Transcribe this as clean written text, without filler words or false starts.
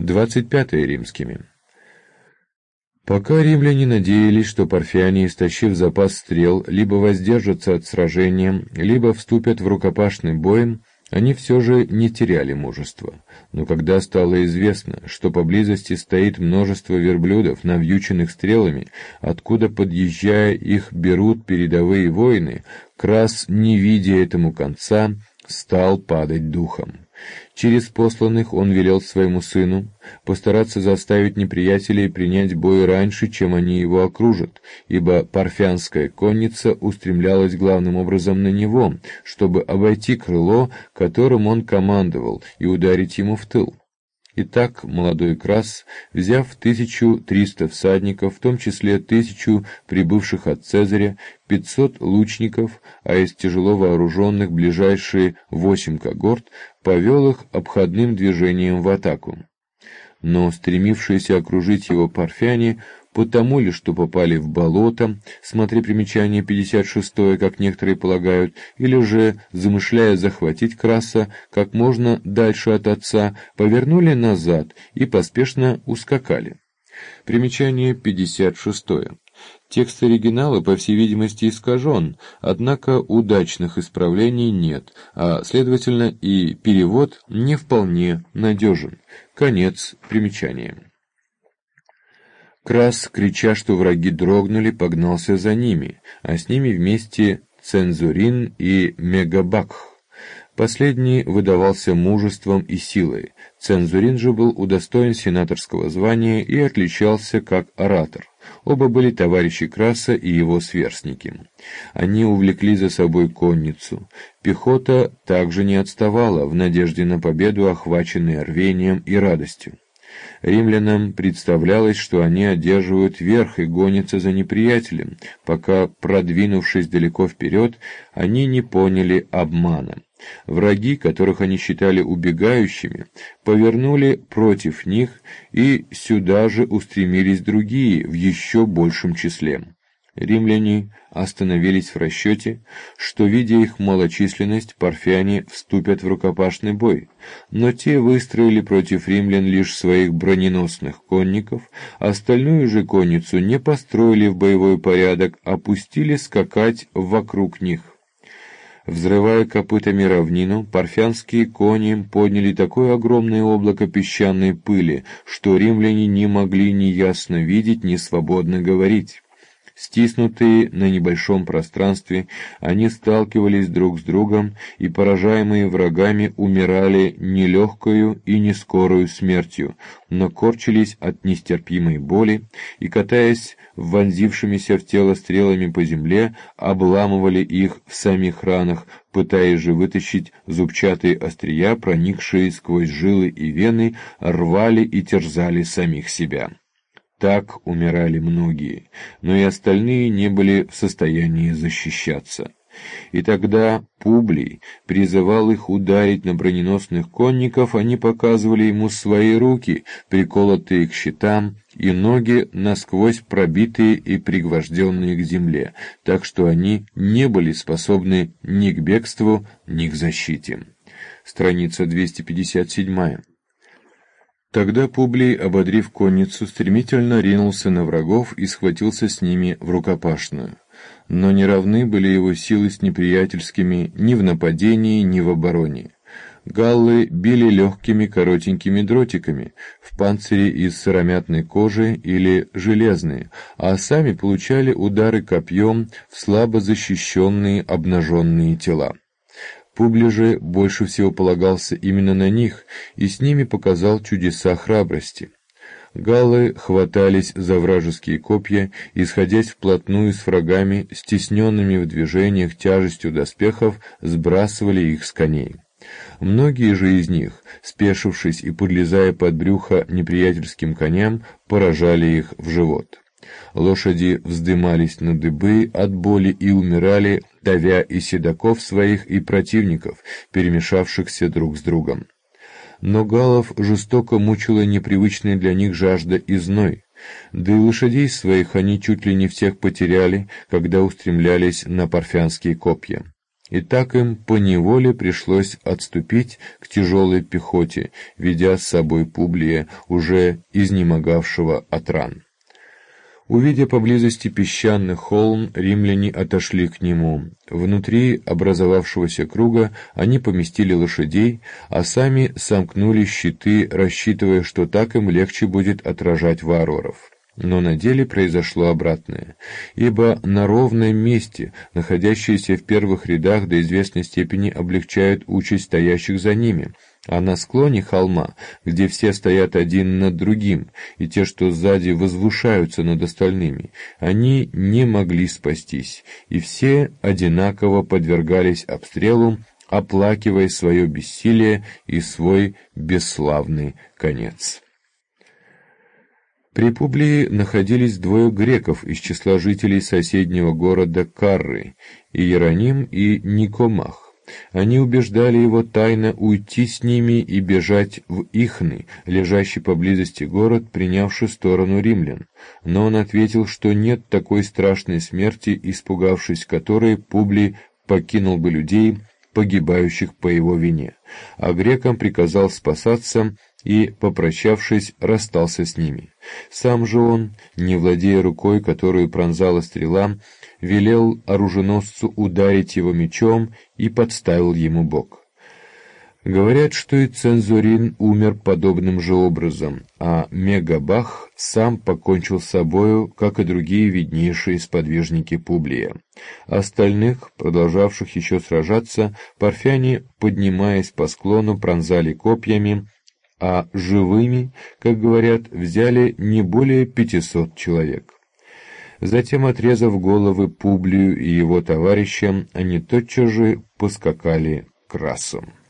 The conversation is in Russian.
25 римскими. Пока римляне надеялись, что парфяне, истощив запас стрел, либо воздержатся от сражения, либо вступят в рукопашный бой, они все же не теряли мужества. Но когда стало известно, что поблизости стоит множество верблюдов, навьюченных стрелами, откуда, подъезжая, их берут передовые воины, Крас, не видя этому конца, стал падать духом. Через посланных он велел своему сыну постараться заставить неприятелей принять бой раньше, чем они его окружат, ибо парфянская конница устремлялась главным образом на него, чтобы обойти крыло, которым он командовал, и ударить ему в тыл. Итак, молодой Крас, взяв 1300 всадников, в том числе 1000 прибывших от Цезаря, 500 лучников, а из тяжело вооруженных ближайшие 8 когорт, повел их обходным движением в атаку. Но стремившиеся окружить его парфяне, потому ли, что попали в болото, смотри примечание 56, как некоторые полагают, или же, замышляя захватить Краса как можно дальше от отца, повернули назад и поспешно ускакали. Примечание 56. Текст оригинала, по всей видимости, искажен, однако удачных исправлений нет, а, следовательно, и перевод не вполне надежен. Конец примечания. Крас, крича, что враги дрогнули, погнался за ними, а с ними вместе Цензурин и Мегабакх. Последний выдавался мужеством и силой, Цензурин же был удостоен сенаторского звания и отличался как оратор. Оба были товарищи Краса и его сверстники. Они увлекли за собой конницу. Пехота также не отставала, в надежде на победу, охваченная рвением и радостью. Римлянам представлялось, что они одерживают верх и гонятся за неприятелем, пока, продвинувшись далеко вперед, они не поняли обмана. Враги, которых они считали убегающими, повернули против них, и сюда же устремились другие в еще большем числе. Римляне остановились в расчете, что, видя их малочисленность, парфяне вступят в рукопашный бой, но те выстроили против римлян лишь своих броненосных конников, остальную же конницу не построили в боевой порядок, а пустили скакать вокруг них. Взрывая копытами равнину, парфянские кони подняли такое огромное облако песчаной пыли, что римляне не могли ни ясно видеть, ни свободно говорить. Стиснутые на небольшом пространстве, они сталкивались друг с другом и, поражаемые врагами, умирали не легкою и не скорую смертью, но корчились от нестерпимой боли и, катаясь вонзившимися в тело стрелами по земле, обламывали их в самих ранах, пытаясь же вытащить зубчатые острия, проникшие сквозь жилы и вены, рвали и терзали самих себя. Так умирали многие, но и остальные не были в состоянии защищаться. И тогда Публий призывал их ударить на броненосных конников, они показывали ему свои руки, приколотые к щитам, и ноги, насквозь пробитые и пригвожденные к земле, так что они не были способны ни к бегству, ни к защите. Страница 257. Тогда Публий, ободрив конницу, стремительно ринулся на врагов и схватился с ними в рукопашную. Но не равны были его силы с неприятельскими ни в нападении, ни в обороне. Галлы били легкими коротенькими дротиками, в панцире из сыромятной кожи или железные, а сами получали удары копьем в слабо защищенные обнаженные тела. Публий же больше всего полагался именно на них и с ними показал чудеса храбрости. Галлы хватались за вражеские копья и, сходясь вплотную с врагами, стесненными в движениях тяжестью доспехов, сбрасывали их с коней. Многие же из них, спешившись и подлезая под брюхо неприятельским коням, поражали их в живот. Лошади вздымались на дыбы от боли и умирали, давя и седаков своих, и противников, перемешавшихся друг с другом. Но галлов жестоко мучила непривычная для них жажда и зной, да и лошадей своих они чуть ли не всех потеряли, когда устремлялись на парфянские копья. и так им поневоле пришлось отступить к тяжелой пехоте, ведя с собой Публия, уже изнемогавшего от ран. Увидя поблизости песчаный холм, римляне отошли к нему. Внутри образовавшегося круга они поместили лошадей, а сами сомкнули щиты, рассчитывая, что так им легче будет отражать варваров. Но на деле произошло обратное, ибо на ровном месте, находящиеся в первых рядах, до известной степени облегчают участь стоящих за ними, а на склоне холма, где все стоят один над другим, и те, что сзади, возвышаются над остальными, они не могли спастись, и все одинаково подвергались обстрелу, оплакивая свое бессилие и свой бесславный конец. При Публии находились двое греков из числа жителей соседнего города Карры, Иероним и Никомах. Они убеждали его тайно уйти с ними и бежать в Ихны, лежащий поблизости город, принявший сторону римлян. Но он ответил, что нет такой страшной смерти, испугавшись которой Публий покинул бы людей, погибающих по его вине, а грекам приказал спасаться и, попрощавшись, расстался с ними. Сам же он, не владея рукой, которую пронзала стрела, велел оруженосцу ударить его мечом и подставил ему бок. Говорят, что и Цензурин умер подобным же образом, а Мегабах сам покончил с собою, как и другие виднейшие сподвижники Публия. Остальных, продолжавших еще сражаться, парфяне, поднимаясь по склону, пронзали копьями, а живыми, как говорят, взяли не более 500 человек. Затем, отрезав головы Публию и его товарищам, они тотчас же поскакали к расам.